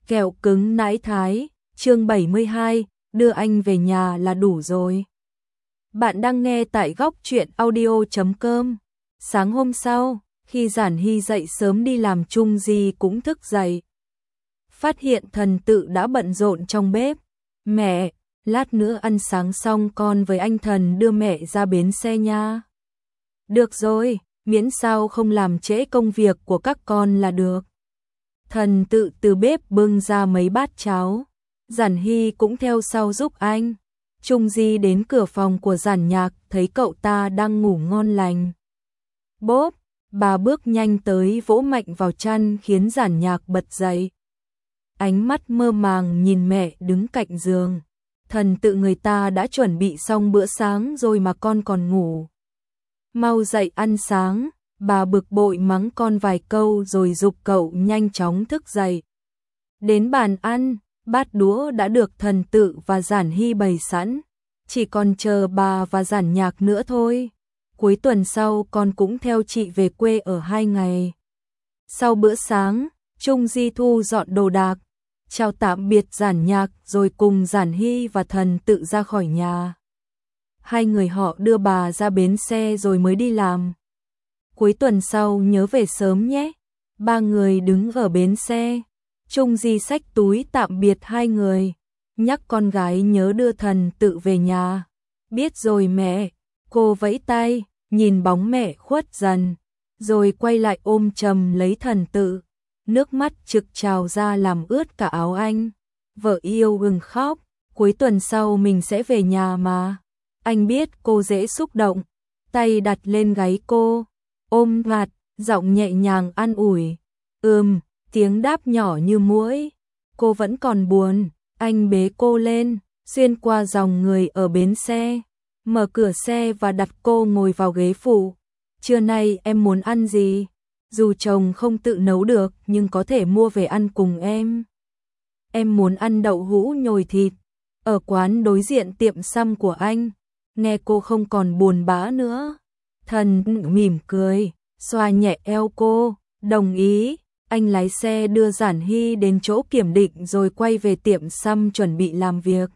Kẹo cứng nãi thái, chương 72, đưa anh về nhà là đủ rồi. Bạn đang nghe tại góc truyện audio.com. Sáng hôm sau, khi Giản Hy dậy sớm đi làm, Trung Di cũng thức dậy. Phát hiện Thần Tự đã bận rộn trong bếp. Mẹ, lát nữa ăn sáng xong con với anh Thần đưa mẹ ra bến xe nha. Được rồi, miễn sao không làm trễ công việc của các con là được. Thần Tự từ bếp bưng ra mấy bát cháo. Giản Hy cũng theo sau giúp anh. Trung Di đến cửa phòng của Giản Nhạc, thấy cậu ta đang ngủ ngon lành. Bốp, bà bước nhanh tới vỗ mạnh vào chăn khiến Giản Nhạc bật dậy. Ánh mắt mơ màng nhìn mẹ đứng cạnh giường. Thần Tự, người ta đã chuẩn bị xong bữa sáng rồi mà con còn ngủ. Mau dậy ăn sáng. Bà bực bội mắng con vài câu rồi giục cậu nhanh chóng thức dậy. Đến bàn ăn, bát đũa đã được Thần Tự và Giản Hy bày sẵn, chỉ còn chờ bà và Giản Nhạc nữa thôi. Cuối tuần sau con cũng theo chị về quê ở 2 ngày. Sau bữa sáng, Trung Di thu dọn đồ đạc, chào tạm biệt Giản Nhạc rồi cùng Giản Hy và Thần Tự ra khỏi nhà. Hai người họ đưa bà ra bến xe rồi mới đi làm. Cuối tuần sau nhớ về sớm nhé. Ba người đứng ở bến xe. Trung Di xách túi tạm biệt hai người, nhắc con gái nhớ đưa Thần Tự về nhà. Biết rồi mẹ. Cô vẫy tay, nhìn bóng mẹ khuất dần, rồi quay lại ôm chầm lấy Thần Tự. Nước mắt trực trào ra làm ướt cả áo anh. Vợ yêu ngừng khóc. Cuối tuần sau mình sẽ về nhà mà. Anh biết cô dễ xúc động. Tay đặt lên gáy cô, ôm mặt, giọng nhẹ nhàng an ủi. Tiếng đáp nhỏ như muỗi. Cô vẫn còn buồn. Anh bế cô lên, xuyên qua dòng người ở bến xe, mở cửa xe và đặt cô ngồi vào ghế phụ. Trưa nay em muốn ăn gì? Dù chồng không tự nấu được nhưng có thể mua về ăn cùng em. Em muốn ăn đậu hũ nhồi thịt ở quán đối diện tiệm xăm của anh. Nghe cô không còn buồn bã nữa. Thần mỉm cười, xoa nhẹ eo cô, đồng ý. Anh lái xe đưa Giản Hy đến chỗ kiểm định rồi quay về tiệm xăm chuẩn bị làm việc.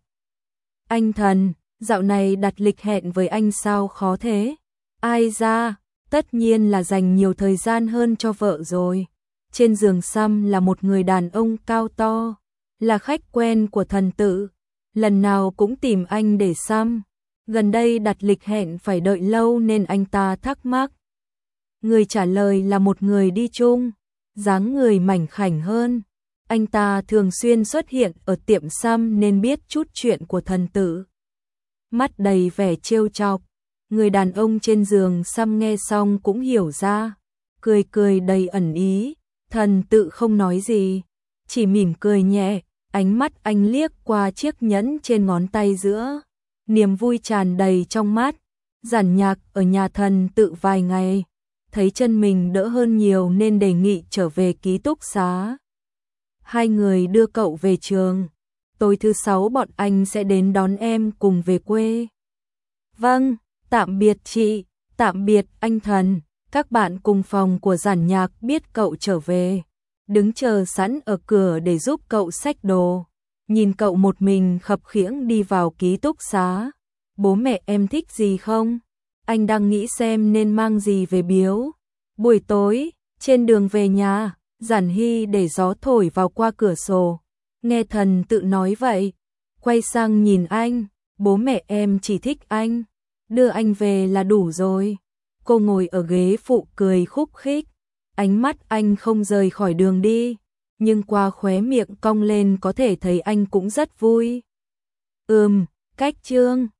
Anh Thần, dạo này đặt lịch hẹn với anh sao khó thế? Ai ra, tất nhiên là dành nhiều thời gian hơn cho vợ rồi. Trên giường xăm là một người đàn ông cao to, là khách quen của Thần Tự, lần nào cũng tìm anh để xăm. Gần đây đặt lịch hẹn phải đợi lâu nên anh ta thắc mắc. Người trả lời là một người đi chung, dáng người mảnh khảnh hơn. Anh ta thường xuyên xuất hiện ở tiệm xăm nên biết chút chuyện của Thần Tự. Mắt đầy vẻ trêu chọc. Người đàn ông trên giường xăm nghe xong cũng hiểu ra, cười cười đầy ẩn ý. Thần Tự không nói gì, chỉ mỉm cười nhẹ. Ánh mắt anh liếc qua chiếc nhẫn trên ngón tay giữa, niềm vui tràn đầy trong mắt. Giản Nhạc ở nhà Thần Tự vài ngày, thấy chân mình đỡ hơn nhiều nên đề nghị trở về ký túc xá. Hai người đưa cậu về trường. Tối thứ 6 bọn anh sẽ đến đón em cùng về quê. Vâng, tạm biệt chị, tạm biệt anh Thần. Các bạn cùng phòng của Giản Nhạc biết cậu trở về, đứng chờ sẵn ở cửa để giúp cậu xách đồ. Nhìn cậu một mình khập khiễng đi vào ký túc xá. Bố mẹ em thích gì không? Anh đang nghĩ xem nên mang gì về biếu. Buổi tối, trên đường về nhà, Giản Hy để gió thổi vào qua cửa sổ. Nghe Thần Tự nói vậy, quay sang nhìn anh. Bố mẹ em chỉ thích anh, đưa anh về là đủ rồi. Cô ngồi ở ghế phụ cười khúc khích. Ánh mắt anh không rời khỏi đường đi, nhưng qua khóe miệng cong lên có thể thấy anh cũng rất vui. Cách chương